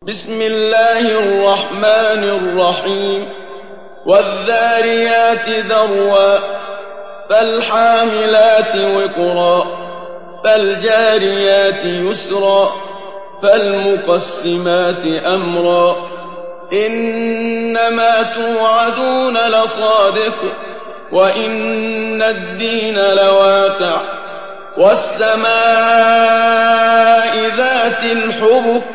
بسم الله الرحمن الرحيم والذاريات ذروا فالحاملات وقرا فالجاريات يسرا فالمقسمات أمرا إنما توعدون لصادق وإن الدين لواقع والسماء ذات الحبك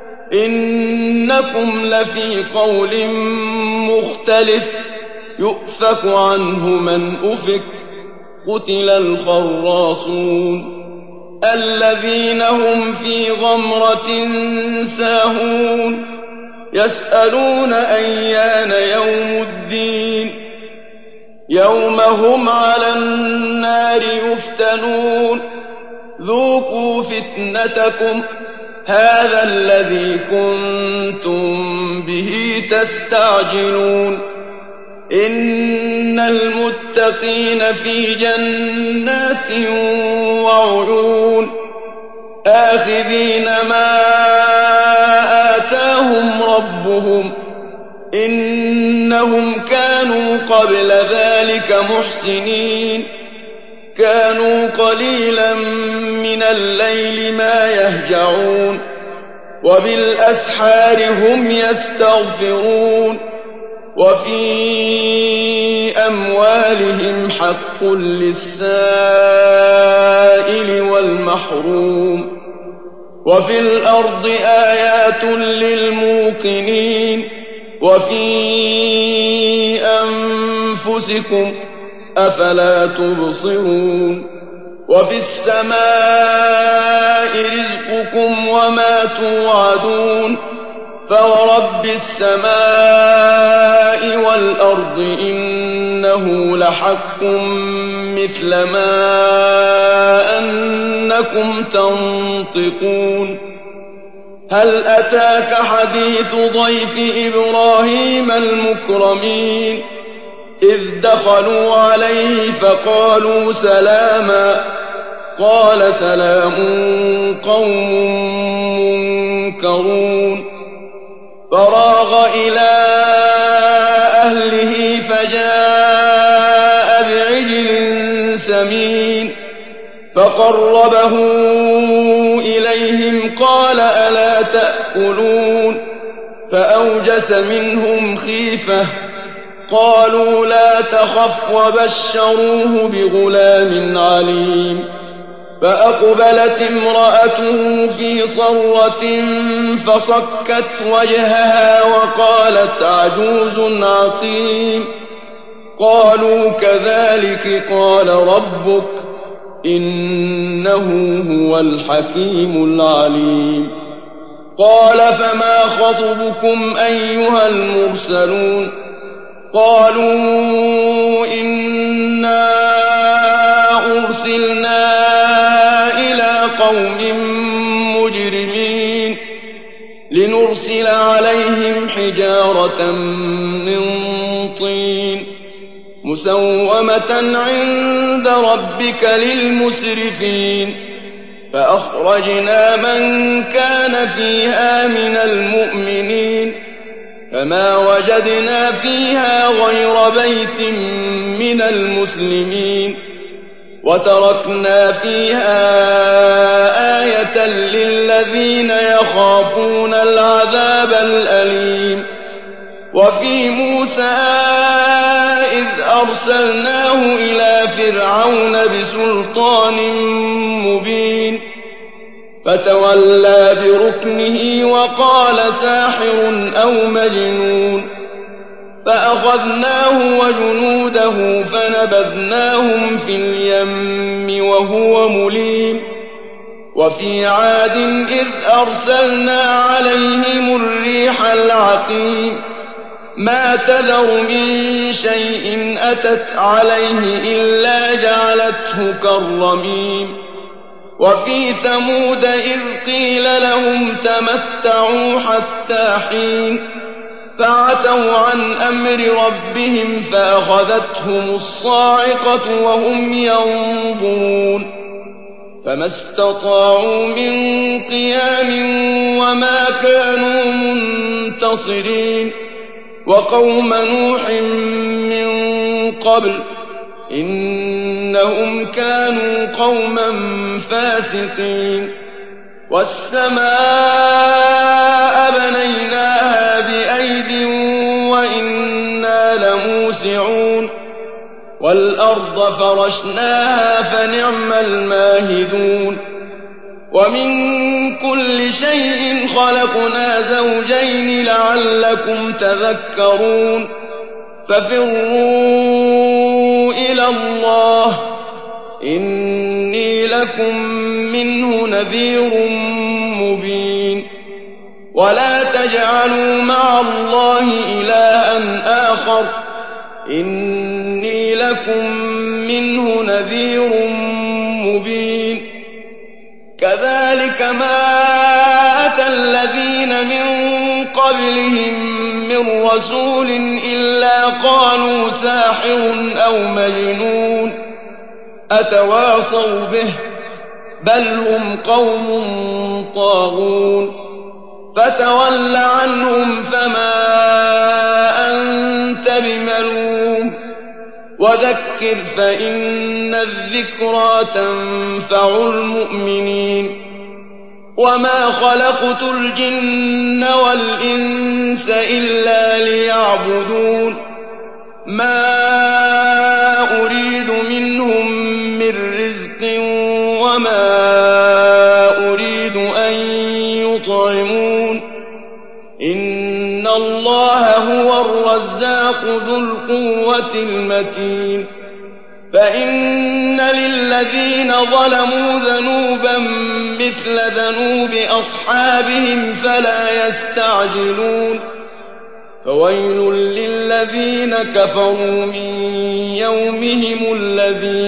إنكم لفي قول مختلف يؤفك عنه من أفك قتل الخراصون الذين هم في غمرة ساهون يسألون أيان يوم الدين يوم هم على النار يفتنون ذوقوا فتنتكم هذا الذي كنتم به تستعجلون إن المتقين في جنات وعيون آخذين ما آتاهم ربهم إنهم كانوا قبل ذلك محسنين كانوا قليلا من الليل ما يهجعون وبالأسحار هم يستغفرون وفي أموالهم حق للسائل والمحروم وفي الأرض آيات للموقنين وفي أنفسكم أفلا تبصرون وفي السماء رزقكم وما توعدون فورب السماء والأرض إنه لحق مثل ما أنكم تنطقون هل أتاك حديث ضيف إبراهيم المكرمين إذ دخلوا عليه فقالوا سلاما قال سلام قوم منكرون فراغ إلى أهله فجاء بعجل سمين فقربه إليهم قال ألا تأكلون فأوجس منهم خيفة قالوا لا تخف وبشروه بغلام عليم فأقبلت امرأته في صرة فصكت وجهها وقالت عجوز عقيم قالوا كذلك قال ربك إنه هو الحكيم العليم قال فما خطبكم أيها المرسلون قالوا إنا أرسلنا إلى قوم مجرمين لنرسل عليهم حجارة من طين مسومة عند ربك للمسرفين فأخرجنا من كان فيها من المؤمنين فما وجدنا فيها غير بيت من المسلمين وتركنا فيها آية للذين يخافون العذاب الأليم وفي موسى إذ أرسلناه إلى فرعون بسلطان مبين فتولى بركنه وقال ساحر أو مجنون فأخذناه وجنوده فنبذناهم في اليم وهو مليم وفي عاد إذ أرسلنا عليهم الريح العقيم ما تذر من شيء أتت عليه إلا جعلته كالرميم وفي ثمود إذ قيل لهم تمتعوا حتى حين فعتوا عن أمر ربهم فأخذتهم الصاعقة وهم ينظرون فما استطاعوا من قيام وما كانوا منتصرين وقوم نوح من قبل إنهم كانوا قوما فاسقين والسماء بنيناها بأيد وإنا لموسعون والأرض فرشناها فنعم الماهدون ومن كل شيء خلقنا زوجين لعلكم تذكرون ففروا إلى الله إني لكم منه نذير مبين ولا تجعلوا مع الله إلها آخر إني لكم منه نذير مبين كذلك ما أتى الذين من قبلهم من رسول إلا قالوا ساحر أو مجنون أتواصوا به بل هم قوم طاغون فتول عنهم فما أنت بملوم وذكر فإن الذكرى تنفع المؤمنين وما خلقت الجن والإنس إلا ليعبدون ما أريد منهم من رزق وما أريد أن يطعمون إن الله هو الرزاق ذو القوة المتين فإن للذين ظلموا ذنوبا مثل ذنوب أصحابهم فلا يستعجلون فويل للذين كفروا من يومهم الذي